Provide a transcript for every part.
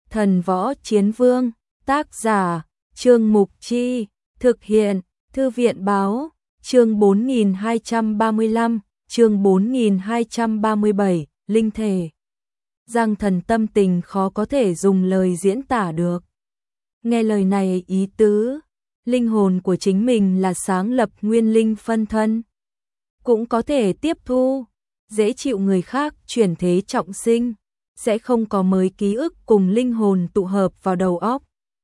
Thần Võ Chiến Vương, tác giả, Trương Mục Chi, thực hiện, Thư viện báo, chương 4235, chương 4237, linh thể. Giang Thần tâm tình khó có thể dùng lời diễn tả được. Nghe lời này ý tứ, linh hồn của chính mình là sáng lập nguyên linh phân thân. Cũng có thể tiếp thu, dễ chịu người khác chuyển thế trọng sinh, sẽ không có mới ký ức cùng linh hồn tụ hợp vào đầu óc.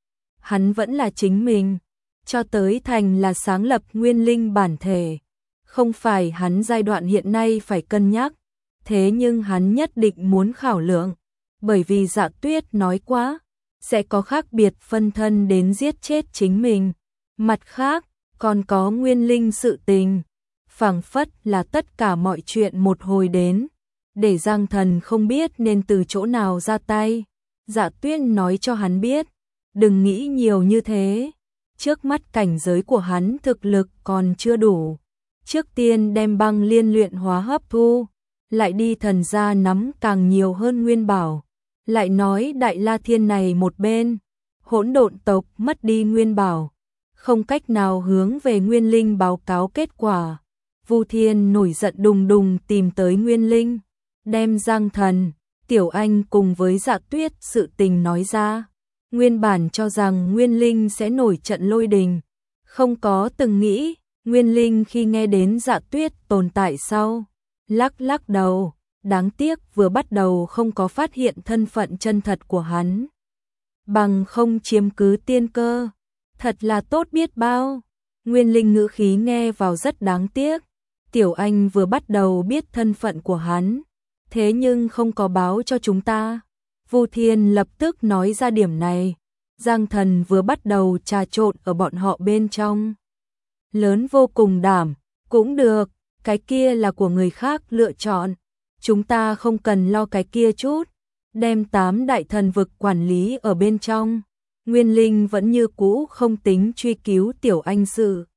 Hắn vẫn là chính mình, cho tới thành là sáng lập nguyên linh bản thể. Không phải hắn giai đoạn hiện nay phải cân nhắc, thế nhưng hắn nhất định muốn khảo lượng, bởi vì Dạ Tuyết nói quá, sẽ có khác biệt phân thân đến giết chết chính mình. Mặt khác, còn có nguyên linh sự tình, phảng phất là tất cả mọi chuyện một hồi đến, để Giang Thần không biết nên từ chỗ nào ra tay. Dạ Tuyết nói cho hắn biết, đừng nghĩ nhiều như thế, trước mắt cảnh giới của hắn thực lực còn chưa đủ. Trước tiên đem băng liên luyện hóa hấp thu, lại đi thần gia nắm càng nhiều hơn nguyên bảo. Lại nói Đại La Thiên này một bên, hỗn độn tộc mất đi nguyên bảo, không cách nào hướng về nguyên linh báo cáo kết quả. Vu Thiên nổi giận đùng đùng tìm tới nguyên linh, đem Giang Thần, Tiểu Anh cùng với Dạ Tuyết sự tình nói ra. Nguyên bản cho rằng nguyên linh sẽ nổi trận lôi đình, không có từng nghĩ, nguyên linh khi nghe đến Dạ Tuyết tồn tại sau, lắc lắc đầu, đáng tiếc vừa bắt đầu không có phát hiện thân phận chân thật của hắn. Bằng không chiếm cứ tiên cơ, thật là tốt biết bao. Nguyên linh ngữ khí nghe vào rất đáng tiếc. Tiểu Anh vừa bắt đầu biết thân phận của hắn, thế nhưng không có báo cho chúng ta. Vu Thiên lập tức nói ra điểm này. Giang Thần vừa bắt đầu trà trộn ở bọn họ bên trong. Lớn vô cùng đảm, cũng được, cái kia là của người khác lựa chọn. Chúng ta không cần lo cái kia chút, đem 8 đại thần vực quản lý ở bên trong. Nguyên linh vẫn như cũ không tính truy cứu Tiểu Anh sự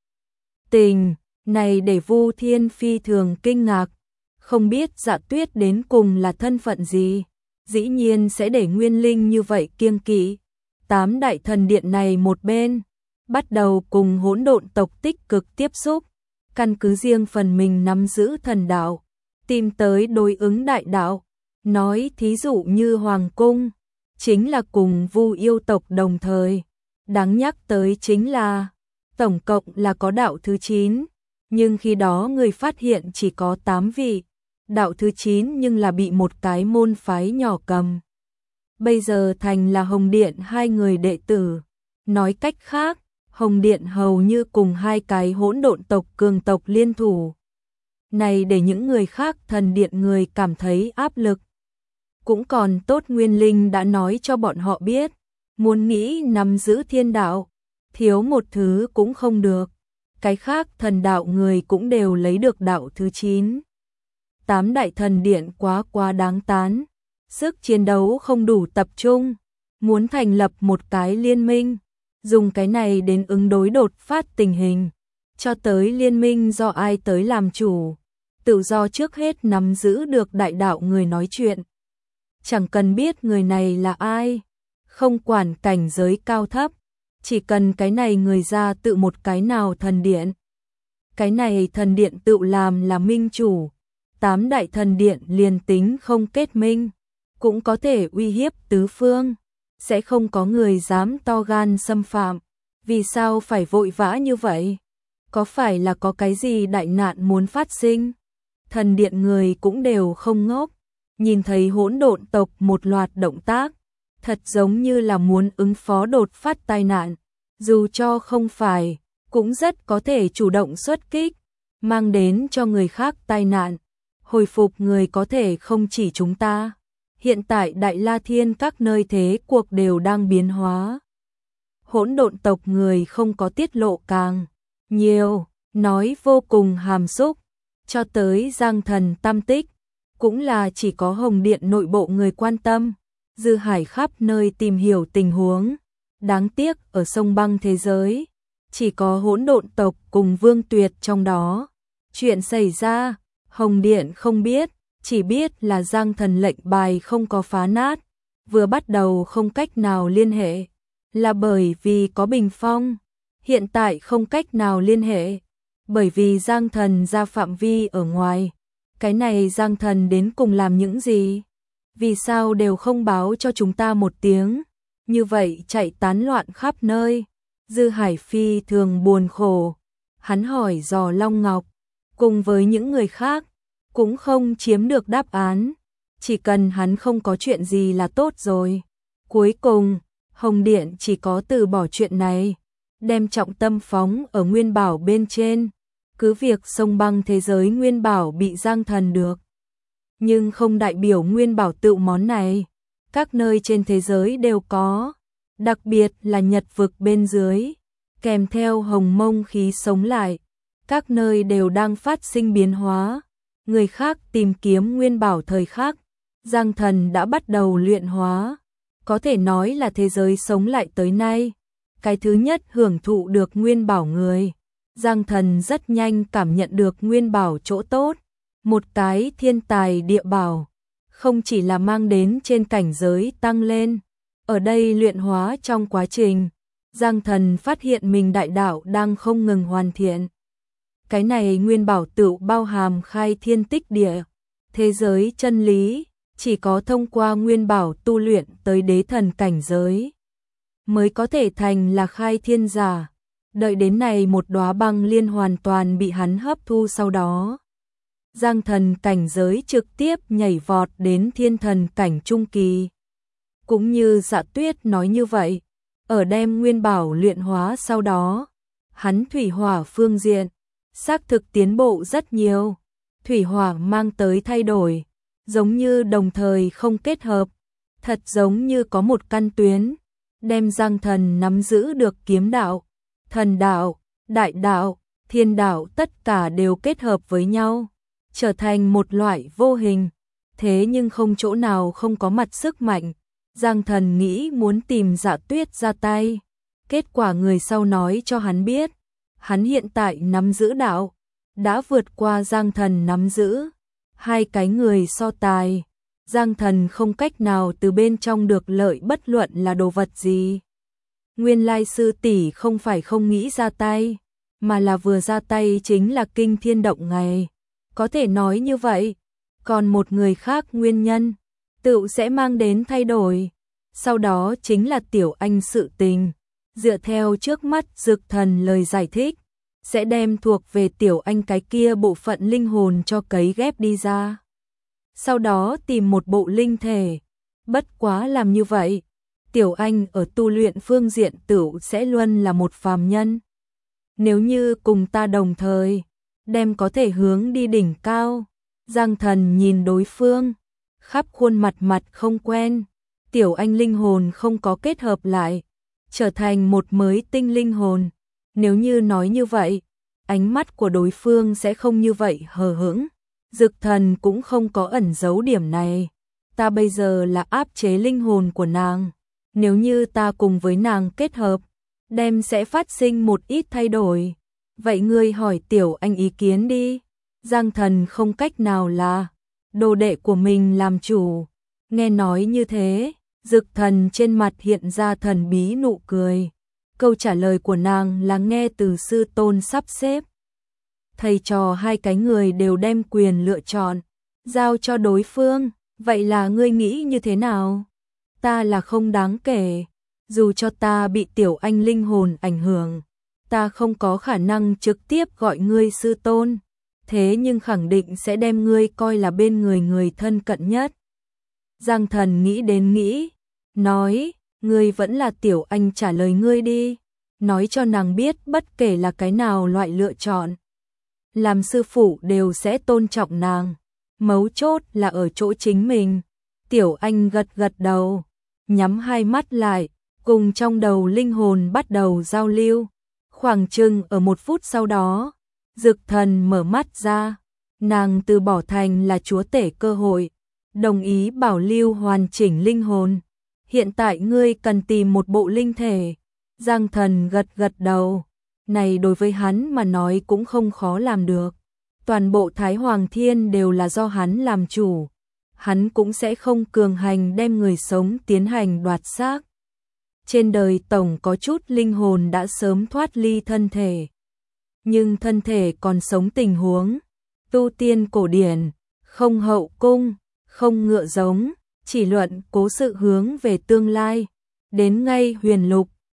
tình này, để Vu Thiên phi thường kinh ngạc, không biết Dạ Tuyết đến cùng là thân phận gì, dĩ nhiên sẽ để nguyên linh như vậy kiêng kỵ. 8 đại thần điện này một bên, bắt đầu cùng hỗn độn tộc tích cực tiếp xúc, căn cứ riêng phần mình nắm giữ thần đạo, tìm tới đối ứng đại đạo. Nói thí dụ như Hoàng Cung, chính là cùng Vu yêu tộc đồng thời. Đáng nhắc tới chính là, tổng cộng là có đạo thứ 9, nhưng khi đó người phát hiện chỉ có 8 vị. Đạo thứ 9 nhưng là bị một cái môn phái nhỏ cầm. Bây giờ thành là Hồng Điện 2 người đệ tử. Nói cách khác, Hồng Điện hầu như cùng 2 cái hỗn độn tộc cường tộc liên thủ. Này để những người khác thần điện người cảm thấy áp lực. Cũng còn tốt Nguyên Linh đã nói cho bọn họ biết, muốn nghĩ nắm giữ thiên đạo, thiếu một thứ cũng không được. Cái khác thần đạo người cũng đều lấy được đạo thứ 9. 8 đại thần điện quá đáng tán, sức chiến đấu không đủ tập trung, muốn thành lập một cái liên minh, dùng cái này đến ứng đối đột phát tình hình, cho tới liên minh do ai tới làm chủ, tự do trước hết nắm giữ được đại đạo người nói chuyện. Chẳng cần biết người này là ai, không quản cảnh giới cao thấp, chỉ cần cái này người ra tự một cái nào thần điện. Cái này thần điện tự làm là minh chủ, 8 đại thần điện liền tính không kết minh, cũng có thể uy hiếp tứ phương, sẽ không có người dám to gan xâm phạm. Vì sao phải vội vã như vậy? Có phải là có cái gì đại nạn muốn phát sinh? Thần điện người cũng đều không ngốc, nhìn thấy hỗn độn tộc một loạt động tác, thật giống như là muốn ứng phó đột phát tai nạn, dù cho không phải, cũng rất có thể chủ động xuất kích, mang đến cho người khác tai nạn. Hồi phục người có thể không chỉ chúng ta. Hiện tại Đại La Thiên các nơi thế cuộc đều đang biến hóa. Hỗn độn tộc người không có tiết lộ càng nhiều, nói vô cùng hàm xúc, cho tới Giang Thần tam tích, cũng là chỉ có Hồng Điện nội bộ người quan tâm, dư hải khắp nơi tìm hiểu tình huống. Đáng tiếc ở sông băng thế giới, chỉ có hỗn độn tộc cùng Vương Tuyệt trong đó. Chuyện xảy ra, Hồng Điện không biết, chỉ biết là Giang Thần lệnh bài không có phá nát, vừa bắt đầu không cách nào liên hệ, là bởi vì có Bình Phong, hiện tại không cách nào liên hệ, bởi vì Giang Thần ra phạm vi ở ngoài. Cái này Giang Thần đến cùng làm những gì? Vì sao đều không báo cho chúng ta một tiếng? Như vậy chạy tán loạn khắp nơi. Dư Hải Phi thường buồn khổ. Hắn hỏi dò Long Ngọc, cùng với những người khác, cũng không chiếm được đáp án. Chỉ cần hắn không có chuyện gì là tốt rồi. Cuối cùng, Hồng Điện chỉ có từ bỏ chuyện này, đem trọng tâm phóng ở Nguyên Bảo bên trên. Cứ việc sông băng thế giới Nguyên Bảo bị Giang Thần được, nhưng không đại biểu Nguyên Bảo tự món này. Các nơi trên thế giới đều có, đặc biệt là Nhật vực bên dưới, kèm theo hồng mông khí sống lại. Các nơi đều đang phát sinh biến hóa, người khác tìm kiếm Nguyên Bảo thời khắc, Giang Thần đã bắt đầu luyện hóa. Có thể nói là thế giới sống lại tới nay, cái thứ nhất hưởng thụ được Nguyên Bảo người. Giang Thần rất nhanh cảm nhận được Nguyên Bảo chỗ tốt, một cái thiên tài địa bảo, không chỉ là mang đến trên cảnh giới tăng lên, ở đây luyện hóa trong quá trình, Giang Thần phát hiện mình đại đạo đang không ngừng hoàn thiện. Cái này Nguyên Bảo tự bao hàm khai thiên tích địa, thế giới chân lý, chỉ có thông qua Nguyên Bảo tu luyện tới đế thần cảnh giới, mới có thể thành là khai thiên giả. Đợi đến này một đóa băng liên hoàn toàn bị hắn hấp thu sau đó, Giang Thần cảnh giới trực tiếp nhảy vọt đến thiên thần cảnh trung kỳ. Cũng như Dạ Tuyết nói như vậy, ở đem Nguyên Bảo luyện hóa sau đó, hắn thủy hỏa phương diện, xác thực tiến bộ rất nhiều. Thủy hỏa mang tới thay đổi, giống như đồng thời không kết hợp, thật giống như có một căn tuyến, đem Giang Thần nắm giữ được kiếm đạo, thần đạo, đại đạo, thiên đạo tất cả đều kết hợp với nhau, trở thành một loại vô hình. Thế nhưng không chỗ nào không có mặt sức mạnh. Giang Thần nghĩ muốn tìm Dạ Tuyết ra tay. Kết quả người sau nói cho hắn biết, hắn hiện tại nắm giữ đạo, đã vượt qua Giang Thần nắm giữ. Hai cái người so tài, Giang Thần không cách nào từ bên trong được lợi bất luận là đồ vật gì. Nguyên lai sư tỷ không phải không nghĩ ra tay, mà là vừa ra tay chính là kinh thiên động ngày. Có thể nói như vậy, còn một người khác nguyên nhân, tự sẽ mang đến thay đổi. Sau đó chính là Tiểu Anh sự tình. Dựa theo trước mắt Dực Thần lời giải thích, sẽ đem thuộc về Tiểu Anh cái kia bộ phận linh hồn cho cấy ghép đi ra. Sau đó tìm một bộ linh thể. Bất quá làm như vậy, Tiểu Anh ở tu luyện phương diện tự sẽ luôn là một phàm nhân. Nếu như cùng ta đồng thời, đem có thể hướng đi đỉnh cao. Giang Thần nhìn đối phương, khắp khuôn mặt mặt không quen. Tiểu Anh linh hồn không có kết hợp lại, trở thành một mới tinh linh hồn. Nếu như nói như vậy, ánh mắt của đối phương sẽ không như vậy hờ hững. Dực Thần cũng không có ẩn giấu điểm này. Ta bây giờ là áp chế linh hồn của nàng. Nếu như ta cùng với nàng kết hợp, đem sẽ phát sinh một ít thay đổi. Vậy ngươi hỏi Tiểu Anh ý kiến đi. Giang Thần không cách nào là đồ đệ của mình làm chủ. Nghe nói như thế, Dực Thần trên mặt hiện ra thần bí nụ cười. Câu trả lời của nàng là nghe từ sư tôn sắp xếp. Thầy trò hai cái người đều đem quyền lựa chọn, giao cho đối phương. Vậy là ngươi nghĩ như thế nào? Ta là không đáng kể. Dù cho ta bị Tiểu Anh linh hồn ảnh hưởng, ta không có khả năng trực tiếp gọi ngươi sư tôn. Thế nhưng khẳng định sẽ đem ngươi coi là bên người thân cận nhất. Giang Thần nghĩ đến nghĩ, nói, ngươi vẫn là Tiểu Anh trả lời ngươi đi. Nói cho nàng biết bất kể là cái nào loại lựa chọn, làm sư phụ đều sẽ tôn trọng nàng. Mấu chốt là ở chỗ chính mình. Tiểu Anh gật gật đầu, nhắm hai mắt lại, cùng trong đầu linh hồn bắt đầu giao lưu. Khoảng chừng ở 1 phút sau đó, Dực Thần mở mắt ra, nàng từ bỏ thành là chúa tể cơ hội, đồng ý bảo lưu hoàn chỉnh linh hồn. Hiện tại ngươi cần tìm một bộ linh thể. Giang Thần gật gật đầu, này đối với hắn mà nói cũng không khó làm được. Toàn bộ Thái Hoàng Thiên đều là do hắn làm chủ. hắn cũng sẽ không cường hành đem người sống tiến hành đoạt xác. Trên đời tổng có chút linh hồn đã sớm thoát ly thân thể, nhưng thân thể còn sống tình huống, tu tiên cổ điển, không hậu cung, không ngựa giống, chỉ luận cố sự hướng về tương lai, đến ngay huyền lục,